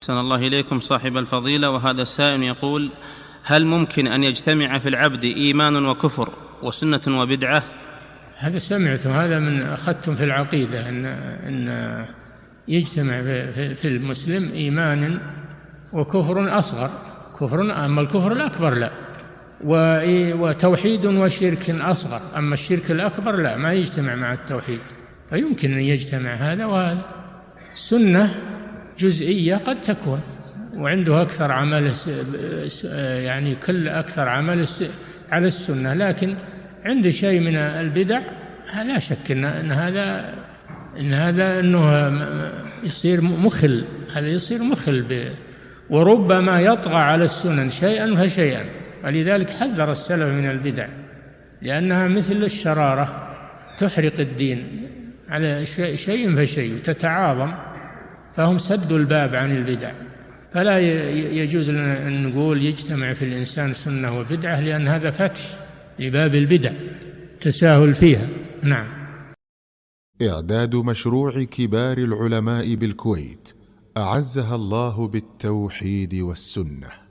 أحسن الله إليكم صاحب الفضيلة. وهذا السائل يقول: هل ممكن أن يجتمع في العبد إيمان وكفر وسنة وبدعة؟ هذا سمعتم، هذا من أخذتم في العقيدة أن يجتمع في المسلم إيمان وكفر أصغر، أما الكفر الأكبر لا، وتوحيد وشرك أصغر، أما الشرك الأكبر لا، ما يجتمع مع التوحيد، فيمكن أن يجتمع هذا وهذا. سنة جزئية قد تكون وعنده أكثر عمل، يعني كل أكثر عمل على السنة، لكن عنده شيء من البدع لا شك أن هذا أنه يصير مخل، هذا يصير مخل وربما يطغى على السنن شيئا فشيئا. ولذلك حذر السلف من البدع، لأنها مثل الشرارة تحرق الدين على شيء فشيء تتعاظم، فهم سدوا الباب عن البدع. فلا يجوز لنا أن نقول يجتمع في الإنسان سنة وبدعة، لأن هذا فتح لباب البدع تساهل فيها. نعم. إعداد مشروع كبار العلماء بالكويت أعزها الله بالتوحيد والسنة.